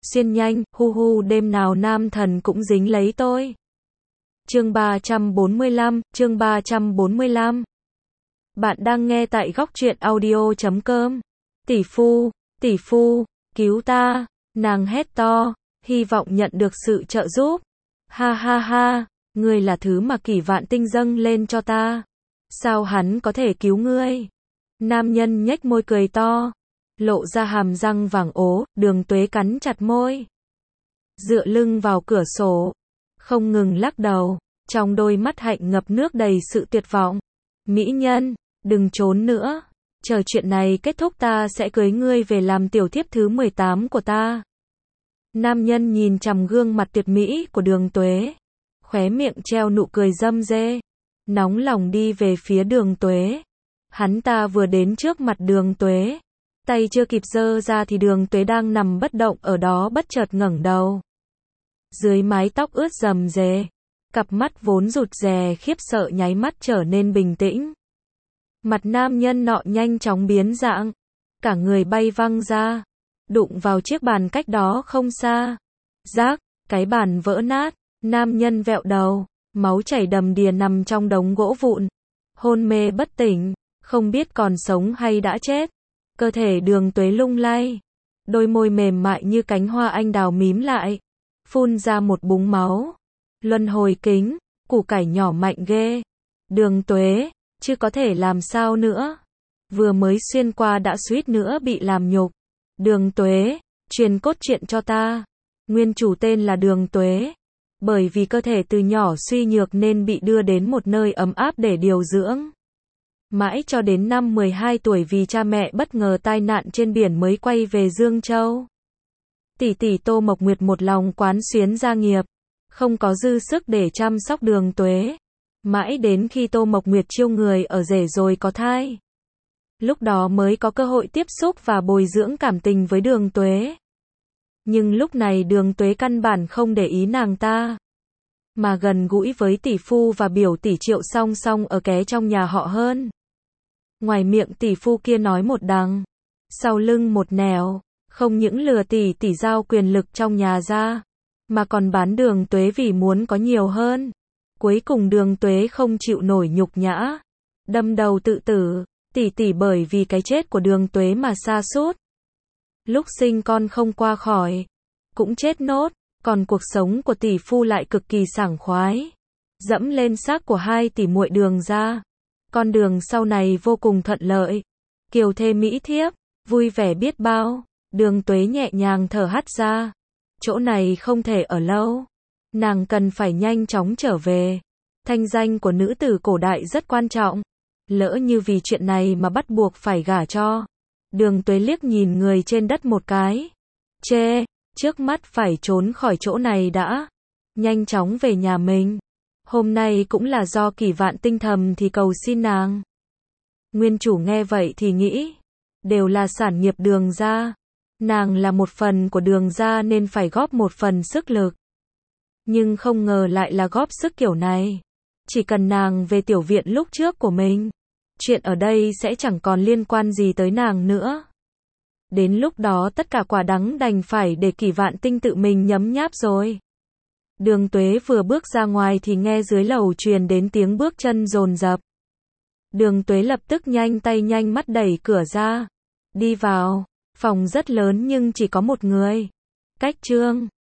xuyên nhanh, hu hu đêm nào nam thần cũng dính lấy tôi. Chương 345. Bạn đang nghe tại góc truyện audio.com. Tỷ phu, cứu ta, nàng hét to, hy vọng nhận được sự trợ giúp. Ha ha ha, ngươi là thứ mà Kỷ Vạn Tinh dâng lên cho ta. Sao hắn có thể cứu ngươi? Nam nhân nhếch môi cười to, lộ ra hàm răng vàng ố, Đường Tuế cắn chặt môi. Dựa lưng vào cửa sổ, không ngừng lắc đầu, trong đôi mắt hạnh ngập nước đầy sự tuyệt vọng. Mỹ nhân, đừng trốn nữa, chờ chuyện này kết thúc ta sẽ cưới ngươi về làm tiểu thiếp thứ 18 của ta. Nam nhân nhìn chằm gương mặt tuyệt mỹ của Đường Tuế, khóe miệng treo nụ cười râm rê, nóng lòng đi về phía Đường Tuế. Hắn ta vừa đến trước mặt Đường Tuế, tay chưa kịp giơ ra thì Đường Tuế đang nằm bất động ở đó bất chợt ngẩng đầu. Dưới mái tóc ướt rầm rề, cặp mắt vốn rụt rè khiếp sợ nháy mắt trở nên bình tĩnh. Mặt nam nhân nọ nhanh chóng biến dạng, cả người bay văng ra, đụng vào chiếc bàn cách đó không xa. Rác, cái bàn vỡ nát, nam nhân vẹo đầu, máu chảy đầm đìa nằm trong đống gỗ vụn, hôn mê bất tỉnh, không biết còn sống hay đã chết. Cơ thể Đường Tuế lung lay, đôi môi mềm mại như cánh hoa anh đào mím lại, phun ra một búng máu. Luân hồi kính, củ cải nhỏ mạnh ghê. Đường Tuế, chứ có thể làm sao nữa. Vừa mới xuyên qua đã suýt nữa bị làm nhục. Đường Tuế, truyền cốt truyện cho ta. Nguyên chủ tên là Đường Tuế. Bởi vì cơ thể từ nhỏ suy nhược nên bị đưa đến một nơi ấm áp để điều dưỡng. Mãi cho đến năm 12 tuổi vì cha mẹ bất ngờ tai nạn trên biển mới quay về Dương Châu. Tỷ tỷ Tô Mộc Nguyệt một lòng quán xuyến gia nghiệp, không có dư sức để chăm sóc Đường Tuế. Mãi đến khi Tô Mộc Nguyệt chiêu người ở rể rồi có thai, lúc đó mới có cơ hội tiếp xúc và bồi dưỡng cảm tình với Đường Tuế. Nhưng lúc này Đường Tuế căn bản không để ý nàng ta, mà gần gũi với tỷ phu và biểu tỷ Triệu song song ở ké trong nhà họ hơn. Ngoài miệng tỷ phu kia nói một đằng, sau lưng một nẻo, không những lừa tỷ tỷ giao quyền lực trong nhà ra, mà còn bán Đường Tuế vì muốn có nhiều hơn. Cuối cùng Đường Tuế không chịu nổi nhục nhã, đâm đầu tự tử. Tỷ tỷ bởi vì cái chết của Đường Tuế mà sa sút. Lúc sinh con không qua khỏi, cũng chết nốt, còn cuộc sống của tỷ phu lại cực kỳ sảng khoái. Dẫm lên xác của hai tỷ muội Đường gia, con đường sau này vô cùng thuận lợi. Kiều thê mỹ thiếp, vui vẻ biết bao. Đường Tuế nhẹ nhàng thở hắt ra. Chỗ này không thể ở lâu. Nàng cần phải nhanh chóng trở về. Thanh danh của nữ tử cổ đại rất quan trọng. Lỡ như vì chuyện này mà bắt buộc phải gả cho. Đường Tuế liếc nhìn người trên đất một cái. Chê, trước mắt phải trốn khỏi chỗ này đã. Nhanh chóng về nhà mình. Hôm nay cũng là do Kỷ Vạn Tinh thầm thì cầu xin nàng. Nguyên chủ nghe vậy thì nghĩ, đều là sản nghiệp Đường gia. Nàng là một phần của Đường gia nên phải góp một phần sức lực. Nhưng không ngờ lại là góp sức kiểu này. Chỉ cần nàng về tiểu viện lúc trước của mình, chuyện ở đây sẽ chẳng còn liên quan gì tới nàng nữa. Đến lúc đó tất cả quả đắng đành phải để Kỷ Vạn Tinh tự mình nhấm nháp rồi. Đường Tuế vừa bước ra ngoài thì nghe dưới lầu truyền đến tiếng bước chân dồn dập. Đường Tuế lập tức nhanh tay nhanh mắt đẩy cửa ra. Đi vào, phòng rất lớn nhưng chỉ có một người. Cách Trương